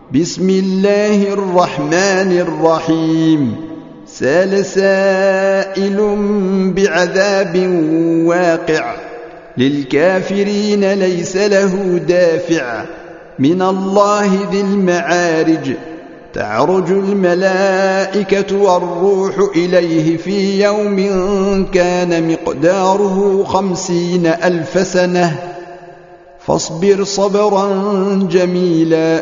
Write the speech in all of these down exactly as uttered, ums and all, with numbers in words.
بسم الله الرحمن الرحيم سأل سائل بعذاب واقع للكافرين ليس له دافع من الله ذي المعارج تعرج الملائكة والروح إليه في يوم كان مقداره خمسين ألف سنة فاصبر صبرا جميلا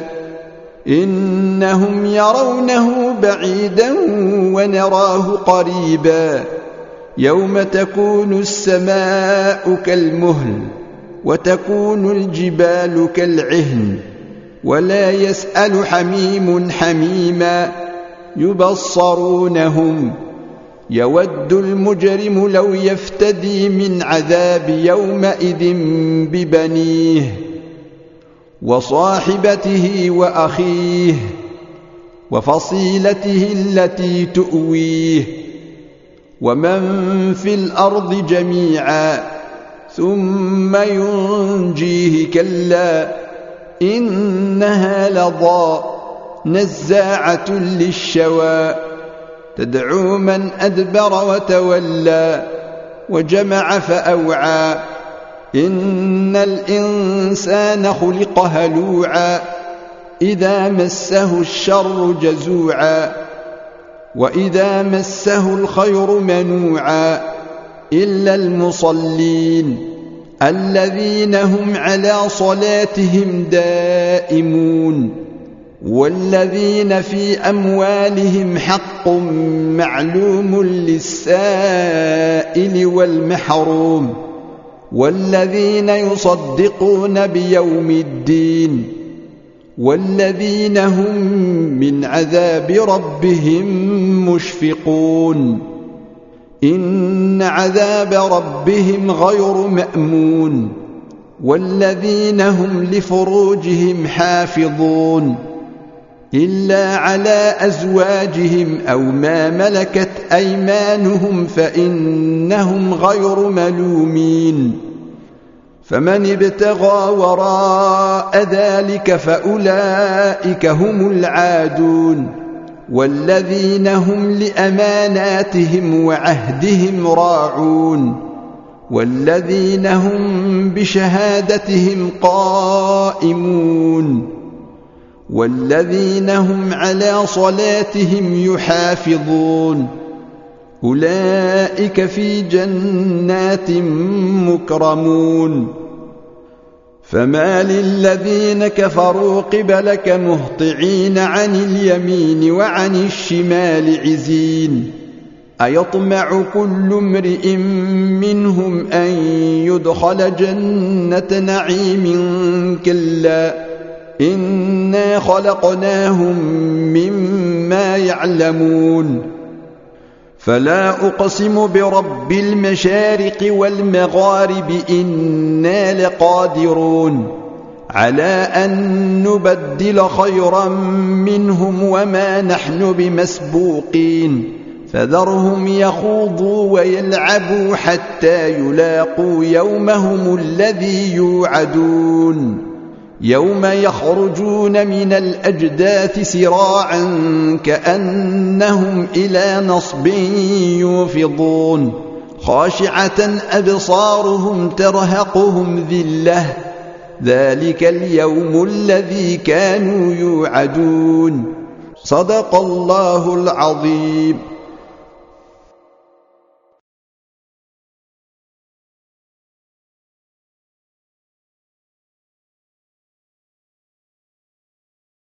إنهم يرونه بعيدا ونراه قريبا يوم تكون السماء كالمهل وتكون الجبال كالعهن ولا يسأل حميم حميما يبصرونهم يود المجرم لو يفتدي من عذاب يومئذ ببنيه وصاحبته وأخيه وفصيلته التي تؤويه ومن في الأرض جميعا ثم ينجيه كلا إنها لظى نزاعة للشوى تدعو من أدبر وتولى وجمع فأوعى إن الإنسان خلق هلوعا إذا مسه الشر جزوعا وإذا مسه الخير منوعا إلا المصلين الذين هم على صلاتهم دائمون والذين في أموالهم حق معلوم للسائل والمحروم والذين يصدقون بيوم الدين والذين هم من عذاب ربهم مشفقون إن عذاب ربهم غير مأمون والذين هم لفروجهم حافظون إلا على أزواجهم أو ما ملكت أيمانهم فإنهم غير ملومين فمن ابتغى وراء ذلك فأولئك هم العادون والذين هم لأماناتهم وعهدهم راعون والذين هم بشهادتهم قائمون والذين هم على صلاتهم يحافظون أولئك في جنات مكرمون فما للذين كفروا قبلك مهطعين عن اليمين وعن الشمال عزين أيطمع كل امرئ منهم أن يدخل جنة نعيم كلا إنا خلقناهم مما يعلمون فلا أقسم برب المشارق والمغارب إنا لقادرون على أن نبدل خيرا منهم وما نحن بمسبوقين فذرهم يخوضوا ويلعبوا حتى يلاقوا يومهم الذي يوعدون يوم يخرجون من الأجداث سراعا كأنهم إلى نصب يوفضون خاشعة أبصارهم ترهقهم ذلة ذلك اليوم الذي كانوا يوعدون صدق الله العظيم.